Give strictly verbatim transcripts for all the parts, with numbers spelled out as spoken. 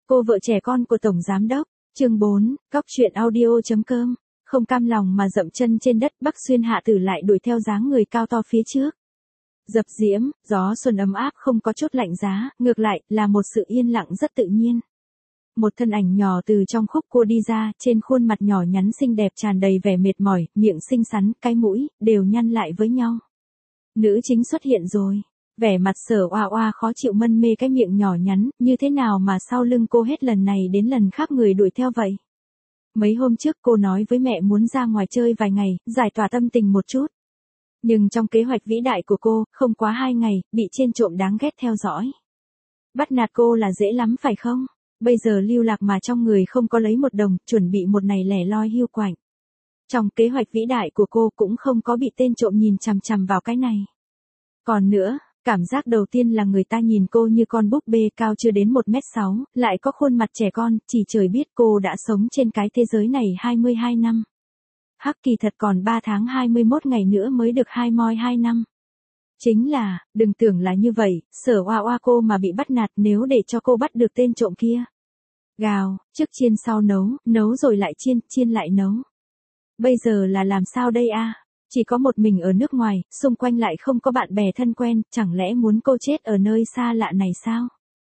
Cô vợ trẻ con của Tổng Giám Đốc. Chương bốn, Góc truyện audio chấm com. Không cam lòng mà dậm chân trên đất, Bắc Xuyên hạ tử lại đuổi theo dáng người cao to phía trước. Dập diễm, gió xuân ấm áp không có chút lạnh giá, ngược lại, là một sự yên lặng rất tự nhiên. Một thân ảnh nhỏ từ trong khúc cua đi ra, trên khuôn mặt nhỏ nhắn xinh đẹp tràn đầy vẻ mệt mỏi, miệng xinh xắn, cái mũi, đều nhăn lại với nhau. Nữ chính xuất hiện rồi. Vẻ mặt Sở Oa Oa khó chịu mân mê cái miệng nhỏ nhắn, như thế nào mà sau lưng cô hết lần này đến lần khác người đuổi theo vậy. Mấy hôm trước cô nói với mẹ muốn ra ngoài chơi vài ngày, giải tỏa tâm tình một chút. Nhưng trong kế hoạch vĩ đại của cô, không quá hai ngày, bị trên trộm đáng ghét theo dõi. Bắt nạt cô là dễ lắm phải không? Bây giờ lưu lạc mà trong người không có lấy một đồng, chuẩn bị một này lẻ loi hiu quạnh. Trong kế hoạch vĩ đại của cô cũng không có bị tên trộm nhìn chằm chằm vào cái này. Còn nữa, cảm giác đầu tiên là người ta nhìn cô như con búp bê cao chưa đến một mét sáu, lại có khuôn mặt trẻ con, chỉ trời biết cô đã sống trên cái thế giới này hai mươi hai năm. Hắc kỳ thật còn ba tháng hai mươi mốt ngày nữa mới được hai moi hai năm. Chính là, đừng tưởng là như vậy, Sở Oa Oa cô mà bị bắt nạt nếu để cho cô bắt được tên trộm kia. Gào, trước chiên sau nấu, nấu rồi lại chiên, chiên lại nấu. Bây giờ là làm sao đây a? Chỉ có một mình ở nước ngoài, xung quanh lại không có bạn bè thân quen, chẳng lẽ muốn cô chết ở nơi xa lạ này sao?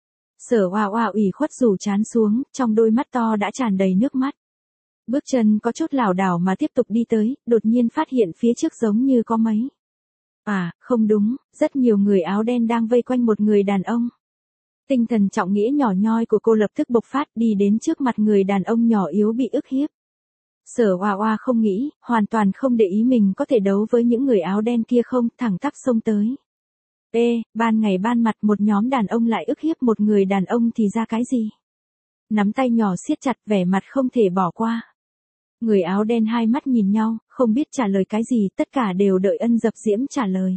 Sở Oa Oa ủy khuất rủ trán xuống, trong đôi mắt to đã tràn đầy nước mắt. Bước chân có chút lảo đảo mà tiếp tục đi tới, đột nhiên phát hiện phía trước giống như có mấy. À, không đúng, rất nhiều người áo đen đang vây quanh một người đàn ông. Tinh thần trọng nghĩa nhỏ nhoi của cô lập tức bộc phát đi đến trước mặt người đàn ông nhỏ yếu bị ức hiếp. Sở Oa Oa không nghĩ, hoàn toàn không để ý mình có thể đấu với những người áo đen kia không, thẳng tắp xông tới. Ê, ban ngày ban mặt một nhóm đàn ông lại ức hiếp một người đàn ông thì ra cái gì? Nắm tay nhỏ siết chặt vẻ mặt không thể bỏ qua. Người áo đen hai mắt nhìn nhau, không biết trả lời cái gì, tất cả đều đợi Ân Dập Diễm trả lời.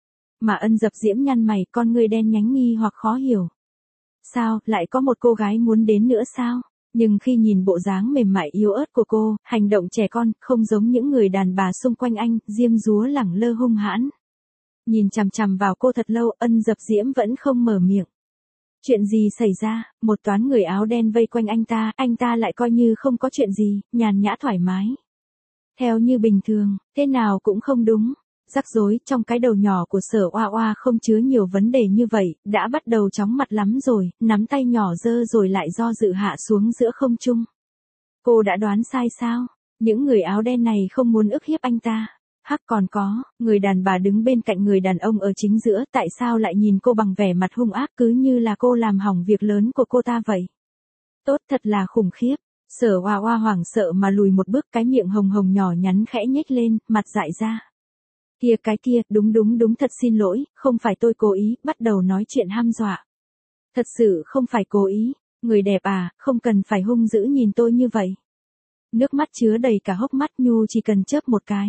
Mà Ân Dập Diễm nhăn mày, con người đen nhánh nghi hoặc khó hiểu. Sao, lại có một cô gái muốn đến nữa sao? Nhưng khi nhìn bộ dáng mềm mại yếu ớt của cô, hành động trẻ con, không giống những người đàn bà xung quanh anh, diêm dúa lẳng lơ hung hãn. Nhìn chằm chằm vào cô thật lâu, Ân Dập Diễm vẫn không mở miệng. Chuyện gì xảy ra, một toán người áo đen vây quanh anh ta, anh ta lại coi như không có chuyện gì, nhàn nhã thoải mái. Theo như bình thường, thế nào cũng không đúng. Rắc rối trong cái đầu nhỏ của Sở Oa Oa không chứa nhiều vấn đề như vậy, đã bắt đầu chóng mặt lắm rồi, nắm tay nhỏ dơ rồi lại do dự hạ xuống giữa không trung. Cô đã đoán sai sao? Những người áo đen này không muốn ức hiếp anh ta. Hắc còn có, người đàn bà đứng bên cạnh người đàn ông ở chính giữa, tại sao lại nhìn cô bằng vẻ mặt hung ác cứ như là cô làm hỏng việc lớn của cô ta vậy? Tốt thật là khủng khiếp. Sở Oa Oa hoảng sợ mà lùi một bước, cái miệng hồng hồng nhỏ nhắn khẽ nhếch lên, mặt dại ra. Kia cái kia, đúng đúng đúng thật xin lỗi, không phải tôi cố ý, bắt đầu nói chuyện hăm dọa. Thật sự không phải cố ý, người đẹp à, không cần phải hung dữ nhìn tôi như vậy. Nước mắt chứa đầy cả hốc mắt, Nhu chỉ cần chớp một cái.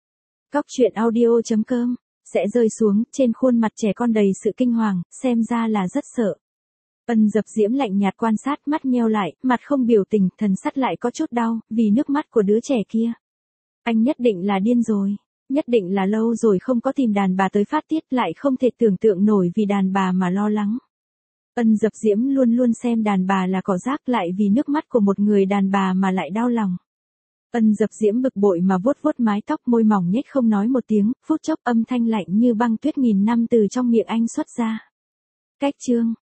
Góc truyện audio chấm com, sẽ rơi xuống, trên khuôn mặt trẻ con đầy sự kinh hoàng, xem ra là rất sợ. Ân Dập Diễm lạnh nhạt quan sát, mắt nheo lại, mặt không biểu tình, thần sắc lại có chút đau, vì nước mắt của đứa trẻ kia. Anh nhất định là điên rồi. Nhất định là lâu rồi không có tìm đàn bà tới phát tiết, lại không thể tưởng tượng nổi vì đàn bà mà lo lắng. Ân Dập Diễm luôn luôn xem đàn bà là cỏ rác, lại vì nước mắt của một người đàn bà mà lại đau lòng. Ân Dập Diễm bực bội mà vuốt vuốt mái tóc, môi mỏng nhếch không nói một tiếng, phút chốc âm thanh lạnh như băng tuyết nghìn năm từ trong miệng anh xuất ra. Cách chương,